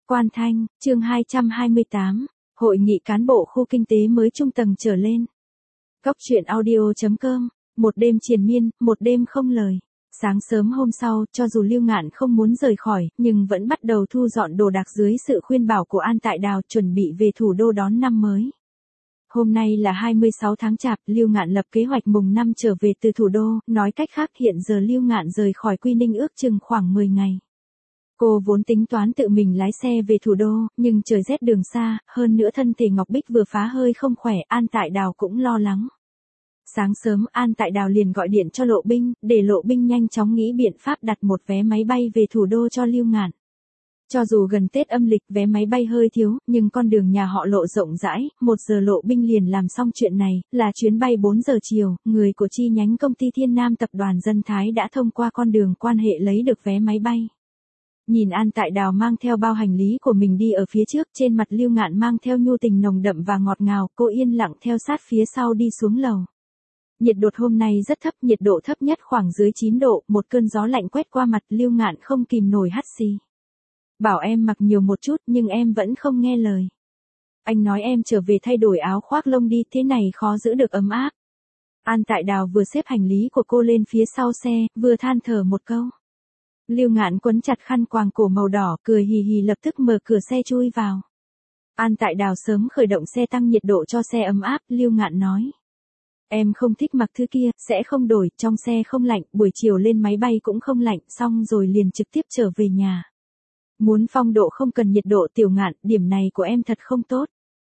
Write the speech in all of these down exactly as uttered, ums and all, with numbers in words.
Quan Thanh, chương hai trăm hai mươi tám, Hội nghị cán bộ khu kinh tế mới trung tầng trở lên. Góc truyện audio chấm com, một đêm triền miên, một đêm không lời. Sáng sớm hôm sau, cho dù Lưu Ngạn không muốn rời khỏi, nhưng vẫn bắt đầu thu dọn đồ đạc dưới sự khuyên bảo của An Tại Đào, chuẩn bị về thủ đô đón năm mới. Hôm nay là hai mươi sáu tháng Chạp, Lưu Ngạn lập kế hoạch mùng năm trở về từ thủ đô, nói cách khác hiện giờ Lưu Ngạn rời khỏi Quy Ninh ước chừng khoảng mười ngày. Cô vốn tính toán tự mình lái xe về thủ đô, nhưng trời rét đường xa, hơn nữa thân thể Ngọc Bích vừa phá hơi không khỏe, An Tại Đào cũng lo lắng. Sáng sớm An Tại Đào liền gọi điện cho Lộ Binh, để Lộ Binh nhanh chóng nghĩ biện pháp đặt một vé máy bay về thủ đô cho Lưu Ngạn. Cho dù gần Tết âm lịch vé máy bay hơi thiếu, nhưng con đường nhà họ Lộ rộng rãi, một giờ Lộ Binh liền làm xong chuyện này, là chuyến bay bốn giờ chiều, người của chi nhánh công ty Thiên Nam tập đoàn Dân Thái đã thông qua con đường quan hệ lấy được vé máy bay. Nhìn An Tại Đào mang theo bao hành lý của mình đi ở phía trước, trên mặt Lưu Ngạn mang theo nhu tình nồng đậm và ngọt ngào, cô yên lặng theo sát phía sau đi xuống lầu. Nhiệt độ hôm nay rất thấp, nhiệt độ thấp nhất khoảng dưới chín độ, một cơn gió lạnh quét qua mặt, Lưu Ngạn không kìm nổi hắt xì. Bảo em mặc nhiều một chút nhưng em vẫn không nghe lời. Anh nói em trở về thay đổi áo khoác lông đi, thế này khó giữ được ấm áp. An Tại Đào vừa xếp hành lý của cô lên phía sau xe, vừa than thở một câu. Lưu Ngạn quấn chặt khăn quàng cổ màu đỏ, cười hì hì lập tức mở cửa xe chui vào. An Tại Đào sớm khởi động xe tăng nhiệt độ cho xe ấm áp, Lưu Ngạn nói. Em không thích mặc thứ kia, sẽ không đổi, trong xe không lạnh, buổi chiều lên máy bay cũng không lạnh, xong rồi liền trực tiếp trở về nhà. Muốn phong độ không cần nhiệt độ Tiểu Ngạn, điểm này của em thật không tốt.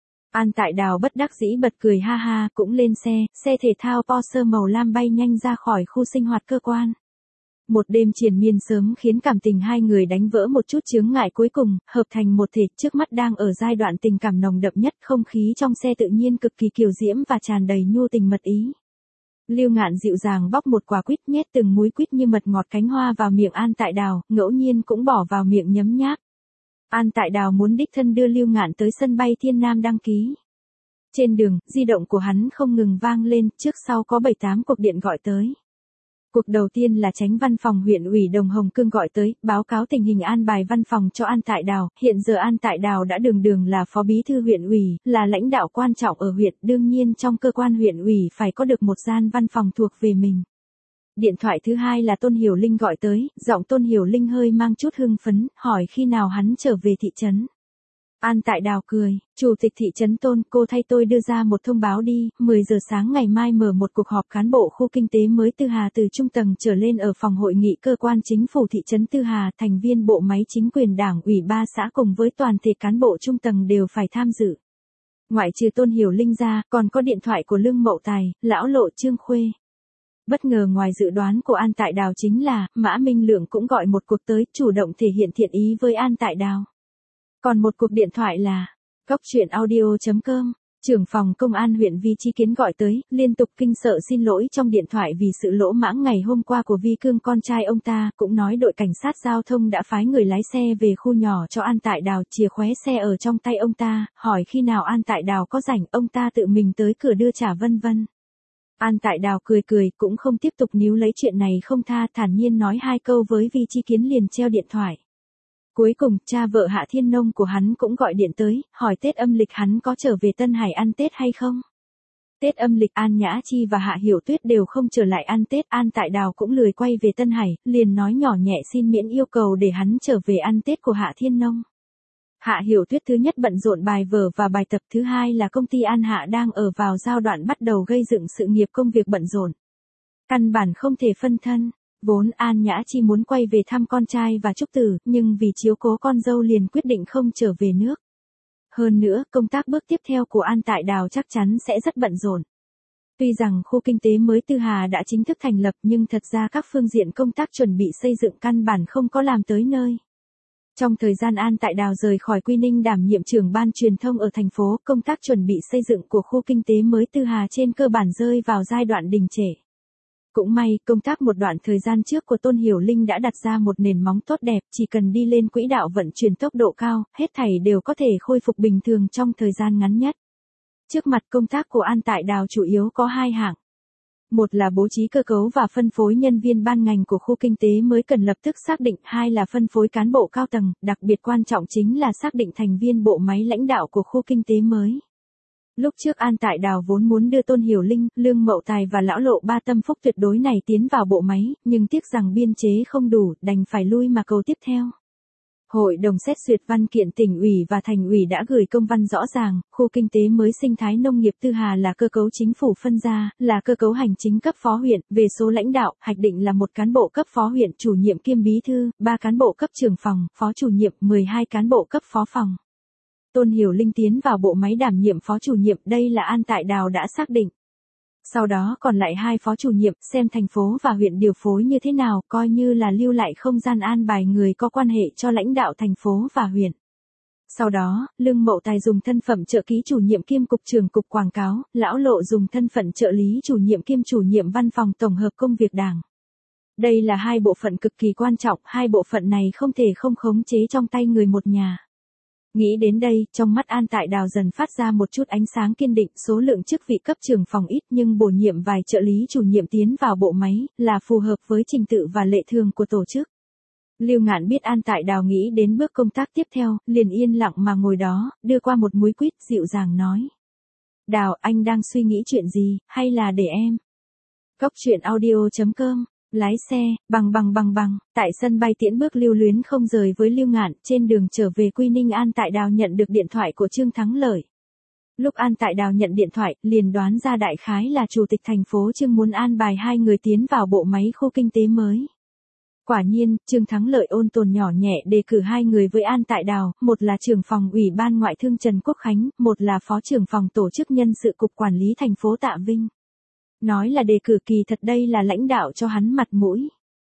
An Tại Đào bất đắc dĩ bật cười ha ha, cũng lên xe, xe thể thao Porsche màu lam bay nhanh ra khỏi khu sinh hoạt cơ quan. Một đêm triền miên sớm khiến cảm tình hai người đánh vỡ một chút chướng ngại, cuối cùng, hợp thành một thể, trước mắt đang ở giai đoạn tình cảm nồng đậm nhất, không khí trong xe tự nhiên cực kỳ kiều diễm và tràn đầy nhu tình mật ý. Lưu Ngạn dịu dàng bóc một quả quýt, nhét từng múi quýt như mật ngọt cánh hoa vào miệng An Tại Đào, ngẫu nhiên cũng bỏ vào miệng nhấm nháp. An Tại Đào muốn đích thân đưa Lưu Ngạn tới sân bay Thiên Nam đăng ký. Trên đường, di động của hắn không ngừng vang lên, trước sau có bảy tám cuộc điện gọi tới. Cuộc đầu tiên là Chánh văn phòng huyện ủy Đồng Hồng Cương gọi tới, báo cáo tình hình an bài văn phòng cho An Tại Đào. Hiện giờ An Tại Đào đã đường đường là phó bí thư huyện ủy, là lãnh đạo quan trọng ở huyện, đương nhiên trong cơ quan huyện ủy phải có được một gian văn phòng thuộc về mình. Điện thoại thứ hai là Tôn Hiểu Linh gọi tới, giọng Tôn Hiểu Linh hơi mang chút hưng phấn, hỏi khi nào hắn trở về thị trấn. An Tại Đào cười, Chủ tịch thị trấn Tôn, cô thay tôi đưa ra một thông báo đi, mười giờ sáng ngày mai mở một cuộc họp cán bộ khu kinh tế mới Tư Hà từ trung tầng trở lên ở phòng hội nghị cơ quan chính phủ thị trấn Tư Hà, thành viên bộ máy chính quyền đảng ủy ba xã cùng với toàn thể cán bộ trung tầng đều phải tham dự. Ngoại trừ Tôn Hiểu Linh ra, còn có điện thoại của Lương Mậu Tài, lão Lộ Trương Khuê. Bất ngờ ngoài dự đoán của An Tại Đào chính là, Mã Minh Lượng cũng gọi một cuộc tới, chủ động thể hiện thiện ý với An Tại Đào. Còn một cuộc điện thoại là, góc truyện audio chấm com, trưởng phòng công an huyện Vi Chí Kiến gọi tới, liên tục kinh sợ xin lỗi trong điện thoại vì sự lỗ mãng ngày hôm qua của Vi Cương con trai ông ta, cũng nói đội cảnh sát giao thông đã phái người lái xe về khu nhỏ cho An Tại Đào, chìa khóe xe ở trong tay ông ta, hỏi khi nào An Tại Đào có rảnh, ông ta tự mình tới cửa đưa trả vân vân. An Tại Đào cười cười, cũng không tiếp tục níu lấy chuyện này không tha, thản nhiên nói hai câu với Vi Chí Kiến liền treo điện thoại. Cuối cùng, cha vợ Hạ Thiên Nông của hắn cũng gọi điện tới, hỏi Tết âm lịch hắn có trở về Tân Hải ăn Tết hay không. Tết âm lịch An Nhã Chi và Hạ Hiểu Tuyết đều không trở lại ăn Tết, An Tại Đào cũng lười quay về Tân Hải, liền nói nhỏ nhẹ xin miễn yêu cầu để hắn trở về ăn Tết của Hạ Thiên Nông. Hạ Hiểu Tuyết thứ nhất bận rộn bài vở và bài tập, thứ hai là công ty An Hạ đang ở vào giai đoạn bắt đầu gây dựng sự nghiệp, công việc bận rộn. Căn bản không thể phân thân. Vốn An Nhã Chi muốn quay về thăm con trai và Trúc Tử, nhưng vì chiếu cố con dâu liền quyết định không trở về nước. Hơn nữa, công tác bước tiếp theo của An Tại Đào chắc chắn sẽ rất bận rộn. Tuy rằng khu kinh tế mới Tư Hà đã chính thức thành lập nhưng thật ra các phương diện công tác chuẩn bị xây dựng căn bản không có làm tới nơi. Trong thời gian An Tại Đào rời khỏi Quy Ninh đảm nhiệm trưởng ban truyền thông ở thành phố, công tác chuẩn bị xây dựng của khu kinh tế mới Tư Hà trên cơ bản rơi vào giai đoạn đình trệ. Cũng may, công tác một đoạn thời gian trước của Tôn Hiểu Linh đã đặt ra một nền móng tốt đẹp, chỉ cần đi lên quỹ đạo vận chuyển tốc độ cao, hết thảy đều có thể khôi phục bình thường trong thời gian ngắn nhất. Trước mặt công tác của An Tại Đào chủ yếu có hai hạng. Một là bố trí cơ cấu và phân phối nhân viên ban ngành của khu kinh tế mới cần lập tức xác định, hai là phân phối cán bộ cao tầng, đặc biệt quan trọng chính là xác định thành viên bộ máy lãnh đạo của khu kinh tế mới. Lúc trước An Tại Đào vốn muốn đưa Tôn Hiểu Linh, Lương Mậu Tài và Lão Lộ ba tâm phúc tuyệt đối này tiến vào bộ máy, nhưng tiếc rằng biên chế không đủ, đành phải lui mà cầu tiếp theo. Hội đồng xét duyệt văn kiện tỉnh ủy và thành ủy đã gửi công văn rõ ràng, khu kinh tế mới sinh thái nông nghiệp Tư Hà là cơ cấu chính phủ phân ra, là cơ cấu hành chính cấp phó huyện, về số lãnh đạo, hoạch định là một cán bộ cấp phó huyện chủ nhiệm kiêm bí thư, ba cán bộ cấp trưởng phòng, phó chủ nhiệm, mười hai cán bộ cấp phó phòng. Tôn Hiểu Linh tiến vào bộ máy đảm nhiệm phó chủ nhiệm, đây là An Tại Đào đã xác định. Sau đó còn lại hai phó chủ nhiệm, xem thành phố và huyện điều phối như thế nào, coi như là lưu lại không gian an bài người có quan hệ cho lãnh đạo thành phố và huyện. Sau đó, Lương Mậu Tài dùng thân phận trợ ký chủ nhiệm kiêm cục trưởng cục quảng cáo, Lão Lộ dùng thân phận trợ lý chủ nhiệm kiêm chủ nhiệm văn phòng tổng hợp công việc đảng. Đây là hai bộ phận cực kỳ quan trọng, hai bộ phận này không thể không khống chế trong tay người một nhà. Nghĩ đến đây, trong mắt An Tại Đào dần phát ra một chút ánh sáng kiên định, số lượng chức vị cấp trưởng phòng ít nhưng bổ nhiệm vài trợ lý chủ nhiệm tiến vào bộ máy, là phù hợp với trình tự và lệ thường của tổ chức. Lưu Ngạn biết An Tại Đào nghĩ đến bước công tác tiếp theo, liền yên lặng mà ngồi đó, đưa qua một múi quýt, dịu dàng nói. Đào, anh đang suy nghĩ chuyện gì, hay là để em? Cốc truyện audio chấm com. Lái xe, bằng bằng bằng bằng, tại sân bay Tiễn Bước lưu luyến không rời với Lưu Ngạn, trên đường trở về Quy Ninh An Tại Đào nhận được điện thoại của Trương Thắng Lợi. Lúc An Tại Đào nhận điện thoại, liền đoán ra đại khái là chủ tịch thành phố Trương muốn an bài hai người tiến vào bộ máy khu kinh tế mới. Quả nhiên, Trương Thắng Lợi ôn tồn nhỏ nhẹ đề cử hai người với An Tại Đào, một là trưởng phòng Ủy ban Ngoại thương Trần Quốc Khánh, một là phó trưởng phòng tổ chức nhân sự cục quản lý thành phố Tạ Vinh. Nói là đề cử kỳ thật đây là lãnh đạo cho hắn mặt mũi.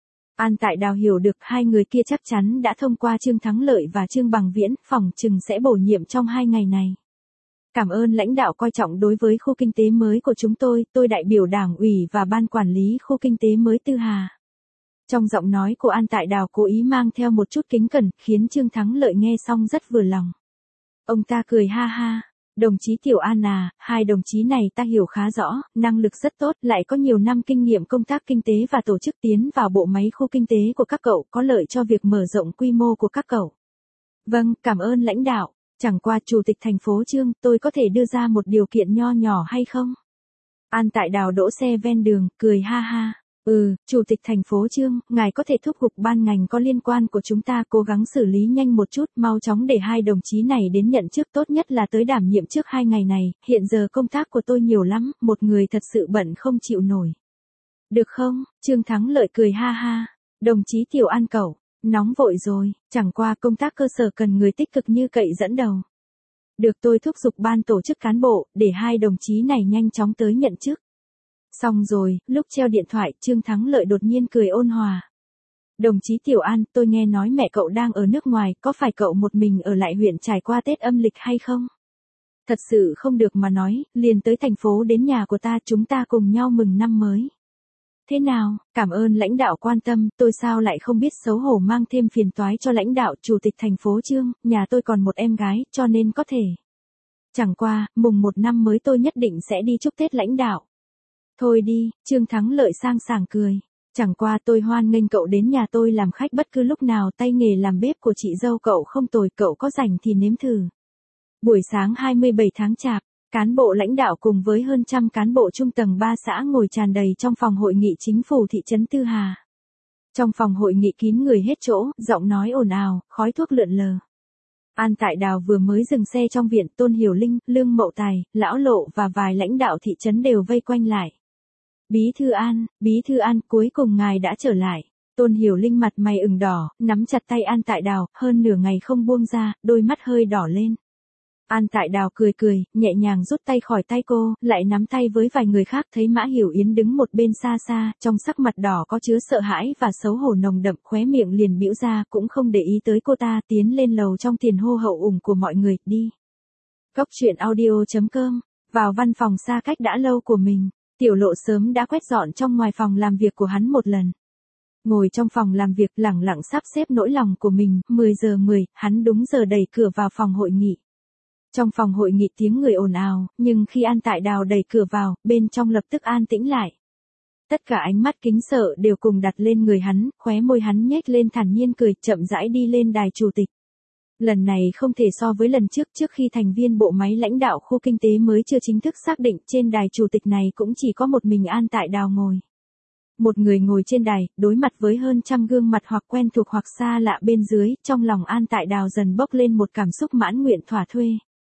An Tại Đào hiểu được hai người kia chắc chắn đã thông qua Trương Thắng Lợi và Trương Bằng Viễn, phỏng chừng sẽ bổ nhiệm trong hai ngày này. Cảm ơn lãnh đạo coi trọng đối với khu kinh tế mới của chúng tôi, tôi đại biểu Đảng ủy và Ban Quản lý khu kinh tế mới Tư Hà. Trong giọng nói của An Tại Đào cố ý mang theo một chút kính cẩn, khiến Trương Thắng Lợi nghe xong rất vừa lòng. Ông ta cười ha ha. Đồng chí Tiểu An à, hai đồng chí này ta hiểu khá rõ, năng lực rất tốt, lại có nhiều năm kinh nghiệm công tác kinh tế và tổ chức tiến vào bộ máy khu kinh tế của các cậu, có lợi cho việc mở rộng quy mô của các cậu. Vâng, cảm ơn lãnh đạo, chẳng qua chủ tịch thành phố Trương, tôi có thể đưa ra một điều kiện nho nhỏ hay không? An Tại Đào đỗ xe ven đường, cười ha ha. Ừ, chủ tịch thành phố Trương, ngài có thể thúc giục ban ngành có liên quan của chúng ta cố gắng xử lý nhanh một chút, mau chóng để hai đồng chí này đến nhận chức, tốt nhất là tới đảm nhiệm trước hai ngày này, hiện giờ công tác của tôi nhiều lắm, một người thật sự bận không chịu nổi. Được không? Trương Thắng Lợi cười ha ha. Đồng chí Tiểu An cậu, nóng vội rồi, chẳng qua công tác cơ sở cần người tích cực như cậy dẫn đầu. Được, tôi thúc giục ban tổ chức cán bộ, để hai đồng chí này nhanh chóng tới nhận chức. Xong rồi, lúc treo điện thoại, Trương Thắng Lợi đột nhiên cười ôn hòa. Đồng chí Tiểu An, tôi nghe nói mẹ cậu đang ở nước ngoài, có phải cậu một mình ở lại huyện trải qua Tết âm lịch hay không? Thật sự không được mà nói, liền tới thành phố đến nhà của ta, chúng ta cùng nhau mừng năm mới. Thế nào, cảm ơn lãnh đạo quan tâm, tôi sao lại không biết xấu hổ mang thêm phiền toái cho lãnh đạo chủ tịch thành phố Trương, nhà tôi còn một em gái, cho nên có thể. Chẳng qua, mùng một năm mới tôi nhất định sẽ đi chúc Tết lãnh đạo. Thôi đi, Trương Thắng Lợi sang sảng cười. Chẳng qua tôi hoan nghênh cậu đến nhà tôi làm khách bất cứ lúc nào, tay nghề làm bếp của chị dâu cậu không tồi, cậu có rảnh thì nếm thử. Buổi sáng hai mươi bảy tháng Chạp, cán bộ lãnh đạo cùng với hơn trăm cán bộ trung tầng ba xã ngồi tràn đầy trong phòng hội nghị chính phủ thị trấn Tư Hà. Trong phòng hội nghị kín người hết chỗ, giọng nói ồn ào, khói thuốc lượn lờ. An Tại Đào vừa mới dừng xe trong viện, Tôn Hiểu Linh, Lương Mậu Tài, Lão Lộ và vài lãnh đạo thị trấn đều vây quanh lại. Bí thư An, Bí thư An, cuối cùng ngài đã trở lại. Tôn Hiểu Linh mặt mày ửng đỏ, nắm chặt tay An Tại Đào, hơn nửa ngày không buông ra, đôi mắt hơi đỏ lên. An Tại Đào cười cười, nhẹ nhàng rút tay khỏi tay cô, lại nắm tay với vài người khác, thấy Mã Hiểu Yến đứng một bên xa xa, trong sắc mặt đỏ có chứa sợ hãi và xấu hổ nồng đậm, khóe miệng liền bĩu ra, cũng không để ý tới cô ta, tiến lên lầu trong tiền hô hậu ủng của mọi người, đi. Cốc truyện audio chấm com, vào văn phòng xa cách đã lâu của mình, Tiểu Lộ sớm đã quét dọn trong ngoài phòng làm việc của hắn một lần. Ngồi trong phòng làm việc lẳng lặng sắp xếp nỗi lòng của mình, mười giờ mười, hắn đúng giờ đẩy cửa vào phòng hội nghị. Trong phòng hội nghị tiếng người ồn ào, nhưng khi An Tại Đào đẩy cửa vào, bên trong lập tức an tĩnh lại. Tất cả ánh mắt kính sợ đều cùng đặt lên người hắn, khóe môi hắn nhếch lên thản nhiên cười, chậm rãi đi lên đài chủ tịch. Lần này không thể so với lần trước, trước khi thành viên bộ máy lãnh đạo khu kinh tế mới chưa chính thức xác định, trên đài chủ tịch này cũng chỉ có một mình An Tại Đào ngồi. Một người ngồi trên đài, đối mặt với hơn trăm gương mặt hoặc quen thuộc hoặc xa lạ bên dưới, trong lòng An Tại Đào dần bốc lên một cảm xúc mãn nguyện thỏa thuê.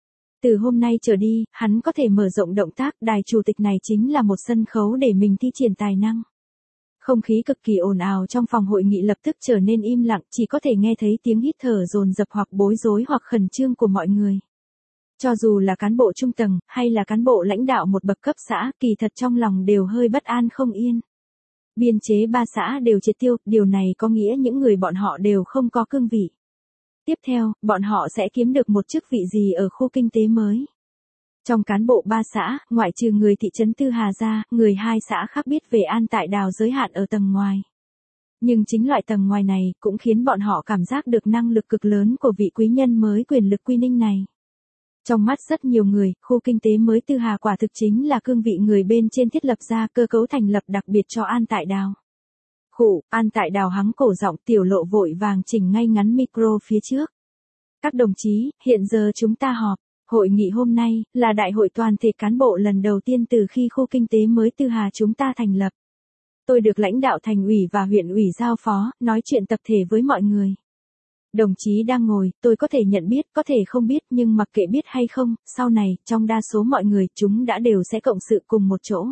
Từ hôm nay trở đi, hắn có thể mở rộng động tác, đài chủ tịch này chính là một sân khấu để mình thi triển tài năng. Không khí cực kỳ ồn ào trong phòng hội nghị lập tức trở nên im lặng, chỉ có thể nghe thấy tiếng hít thở dồn dập hoặc bối rối hoặc khẩn trương của mọi người. Cho dù là cán bộ trung tầng, hay là cán bộ lãnh đạo một bậc cấp xã, kỳ thật trong lòng đều hơi bất an không yên. Biên chế ba xã đều triệt tiêu, điều này có nghĩa những người bọn họ đều không có cương vị. Tiếp theo, bọn họ sẽ kiếm được một chức vị gì ở khu kinh tế mới. Trong cán bộ ba xã, ngoại trừ người thị trấn Tư Hà ra, người hai xã khác biết về An Tại Đào giới hạn ở tầng ngoài. Nhưng chính loại tầng ngoài này cũng khiến bọn họ cảm giác được năng lực cực lớn của vị quý nhân mới quyền lực quy ninh này. Trong mắt rất nhiều người, khu kinh tế mới Tư Hà quả thực chính là cương vị người bên trên thiết lập ra cơ cấu thành lập đặc biệt cho An Tại Đào. Khụ, An Tại Đào hắng cổ giọng tiểu lộ vội vàng chỉnh ngay ngắn micro phía trước. Các đồng chí, hiện giờ chúng ta họp. Hội nghị hôm nay là đại hội toàn thể cán bộ lần đầu tiên từ khi khu kinh tế mới Tư Hà chúng ta thành lập. Tôi được lãnh đạo thành ủy và huyện ủy giao phó, nói chuyện tập thể với mọi người. Đồng chí đang ngồi, tôi có thể nhận biết, có thể không biết, nhưng mặc kệ biết hay không, sau này, trong đa số mọi người, chúng đã đều sẽ cộng sự cùng một chỗ.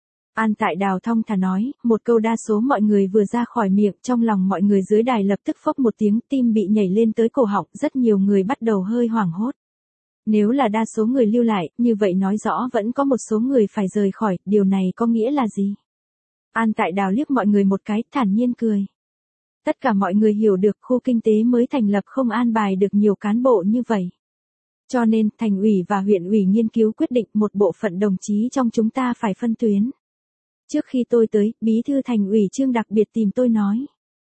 An Tại Đào thong thả nói, một câu đa số mọi người vừa ra khỏi miệng, trong lòng mọi người dưới đài lập tức phốc một tiếng, tim bị nhảy lên tới cổ họng, rất nhiều người bắt đầu hơi hoảng hốt. Nếu là đa số người lưu lại, như vậy nói rõ vẫn có một số người phải rời khỏi, điều này có nghĩa là gì? An Tại Đào liếc mọi người một cái, thản nhiên cười. Tất cả mọi người hiểu được khu kinh tế mới thành lập không an bài được nhiều cán bộ như vậy. Cho nên, thành ủy và huyện ủy nghiên cứu quyết định một bộ phận đồng chí trong chúng ta phải phân tuyến. Trước khi tôi tới, bí thư thành ủy Trương đặc biệt tìm tôi nói.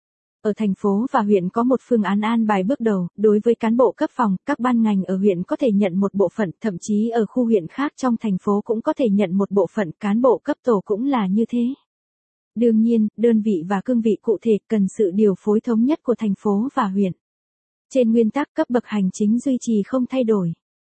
Ở thành phố và huyện có một phương án an bài bước đầu, đối với cán bộ cấp phòng, các ban ngành ở huyện có thể nhận một bộ phận, thậm chí ở khu huyện khác trong thành phố cũng có thể nhận một bộ phận, cán bộ cấp tổ cũng là như thế. Đương nhiên, đơn vị và cương vị cụ thể cần sự điều phối thống nhất của thành phố và huyện. Trên nguyên tắc cấp bậc hành chính duy trì không thay đổi.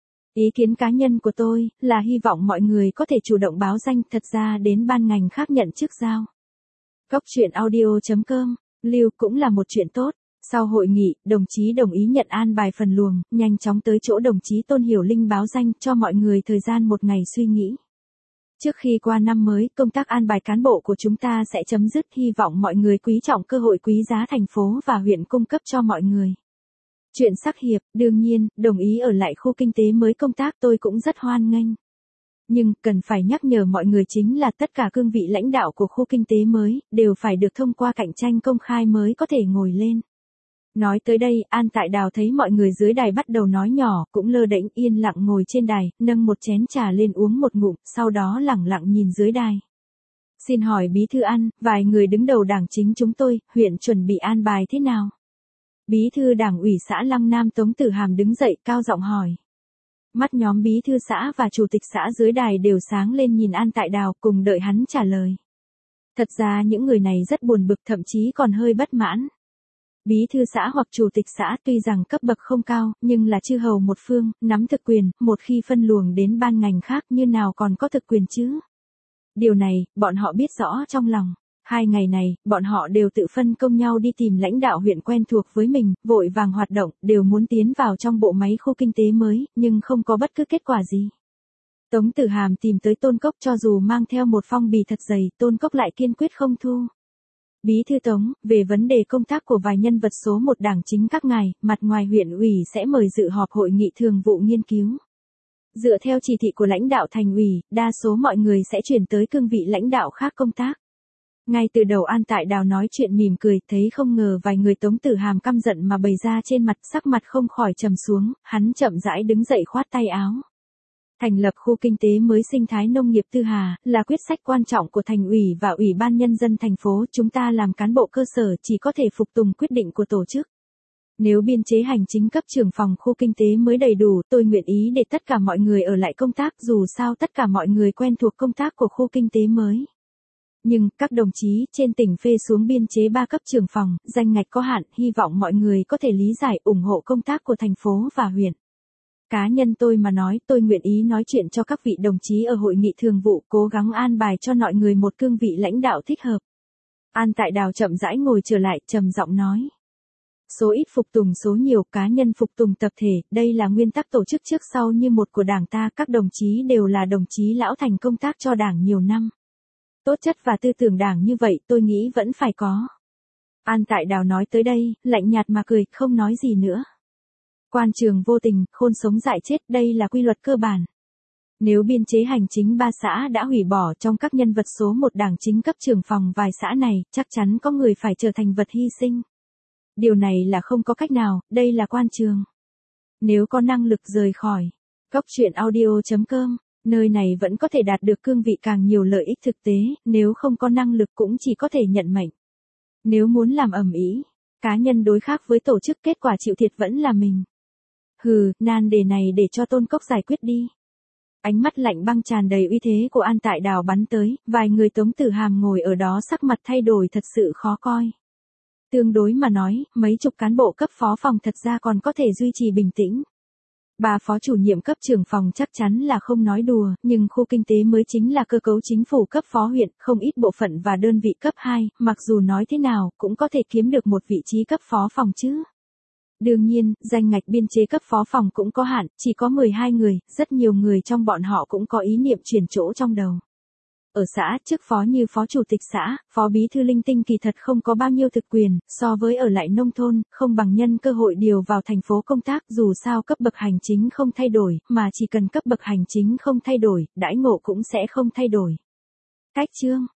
Ý kiến cá nhân của tôi là hy vọng mọi người có thể chủ động báo danh, thật ra đến ban ngành khác nhận chức giao. Góc truyện audio chấm com, lưu cũng là một chuyện tốt. Sau hội nghị, đồng chí đồng ý nhận an bài phần luồng, nhanh chóng tới chỗ đồng chí Tôn Hiểu Linh báo danh, cho mọi người thời gian một ngày suy nghĩ. Trước khi qua năm mới, công tác an bài cán bộ của chúng ta sẽ chấm dứt, hy vọng mọi người quý trọng cơ hội quý giá thành phố và huyện cung cấp cho mọi người. Chuyện sắc hiệp, đương nhiên, đồng ý ở lại khu kinh tế mới công tác tôi cũng rất hoan nghênh. Nhưng, cần phải nhắc nhở mọi người chính là tất cả cương vị lãnh đạo của khu kinh tế mới, đều phải được thông qua cạnh tranh công khai mới có thể ngồi lên. Nói tới đây, An Tại Đào thấy mọi người dưới đài bắt đầu nói nhỏ, cũng lơ đễnh yên lặng ngồi trên đài, nâng một chén trà lên uống một ngụm, sau đó lẳng lặng nhìn dưới đài. Xin hỏi bí thư An, vài người đứng đầu đảng chính chúng tôi, huyện chuẩn bị an bài thế nào? Bí thư đảng ủy xã Lăng Nam Tống Tử Hàm đứng dậy, cao giọng hỏi. Mắt nhóm bí thư xã và chủ tịch xã dưới đài đều sáng lên nhìn An Tại Đào, cùng đợi hắn trả lời. Thật ra những người này rất buồn bực, thậm chí còn hơi bất mãn. Bí thư xã hoặc chủ tịch xã tuy rằng cấp bậc không cao, nhưng là chư hầu một phương, nắm thực quyền, một khi phân luồng đến ban ngành khác như nào còn có thực quyền chứ? Điều này, bọn họ biết rõ trong lòng. Hai ngày này, bọn họ đều tự phân công nhau đi tìm lãnh đạo huyện quen thuộc với mình, vội vàng hoạt động, đều muốn tiến vào trong bộ máy khu kinh tế mới, nhưng không có bất cứ kết quả gì. Tống Tử Hàm tìm tới Tôn Cốc, cho dù mang theo một phong bì thật dày, Tôn Cốc lại kiên quyết không thu. Bí thư Tống, về vấn đề công tác của vài nhân vật số một đảng chính các ngài, mặt ngoài huyện ủy sẽ mời dự họp hội nghị thường vụ nghiên cứu. Dựa theo chỉ thị của lãnh đạo thành ủy, đa số mọi người sẽ chuyển tới cương vị lãnh đạo khác công tác. Ngay từ đầu An Tại Đào nói chuyện mỉm cười, thấy không ngờ vài người Tống Tử Hàm căm giận mà bày ra trên mặt, sắc mặt không khỏi trầm xuống, hắn chậm rãi đứng dậy khoát tay áo. Thành lập khu kinh tế mới sinh thái nông nghiệp Tư Hà, là quyết sách quan trọng của thành ủy và ủy ban nhân dân thành phố, chúng ta làm cán bộ cơ sở chỉ có thể phục tùng quyết định của tổ chức. Nếu biên chế hành chính cấp trưởng phòng khu kinh tế mới đầy đủ, tôi nguyện ý để tất cả mọi người ở lại công tác, dù sao tất cả mọi người quen thuộc công tác của khu kinh tế mới. Nhưng, các đồng chí trên tỉnh phê xuống biên chế ba cấp trưởng phòng, danh ngạch có hạn, hy vọng mọi người có thể lý giải ủng hộ công tác của thành phố và huyện. Cá nhân tôi mà nói, tôi nguyện ý nói chuyện cho các vị đồng chí ở hội nghị thường vụ, cố gắng an bài cho mọi người một cương vị lãnh đạo thích hợp. An Tại Đào chậm rãi ngồi trở lại, trầm giọng nói. Số ít phục tùng số nhiều, cá nhân phục tùng tập thể, đây là nguyên tắc tổ chức trước sau như một của Đảng ta, các đồng chí đều là đồng chí lão thành công tác cho Đảng nhiều năm. Tố chất và tư tưởng Đảng như vậy tôi nghĩ vẫn phải có. An Tại Đào nói tới đây, lạnh nhạt mà cười, không nói gì nữa. Quan trường vô tình, khôn sống dại chết, đây là quy luật cơ bản. Nếu biên chế hành chính ba xã đã hủy bỏ trong các nhân vật số một Đảng chính cấp trưởng phòng vài xã này, chắc chắn có người phải trở thành vật hy sinh. Điều này là không có cách nào, đây là quan trường. Nếu có năng lực rời khỏi, Cốc truyện audio chấm com, nơi này vẫn có thể đạt được cương vị càng nhiều lợi ích thực tế, nếu không có năng lực cũng chỉ có thể nhận mệnh. Nếu muốn làm ầm ĩ, cá nhân đối khác với tổ chức, kết quả chịu thiệt vẫn là mình. Hừ, nan đề này để cho Tôn Cốc giải quyết đi. Ánh mắt lạnh băng tràn đầy uy thế của An Tại Đào bắn tới, vài người Tống Tử Hàm ngồi ở đó sắc mặt thay đổi thật sự khó coi. Tương đối mà nói, mấy chục cán bộ cấp phó phòng thật ra còn có thể duy trì bình tĩnh. Bà phó chủ nhiệm cấp trưởng phòng chắc chắn là không nói đùa, nhưng khu kinh tế mới chính là cơ cấu chính phủ cấp phó huyện, không ít bộ phận và đơn vị cấp hai, mặc dù nói thế nào, cũng có thể kiếm được một vị trí cấp phó phòng chứ. Đương nhiên, danh ngạch biên chế cấp phó phòng cũng có hạn, chỉ có mười hai người, rất nhiều người trong bọn họ cũng có ý niệm chuyển chỗ trong đầu. Ở xã, chức phó như phó chủ tịch xã, phó bí thư linh tinh kỳ thật không có bao nhiêu thực quyền, so với ở lại nông thôn, không bằng nhân cơ hội điều vào thành phố công tác, dù sao cấp bậc hành chính không thay đổi, mà chỉ cần cấp bậc hành chính không thay đổi, đãi ngộ cũng sẽ không thay đổi. Cách chương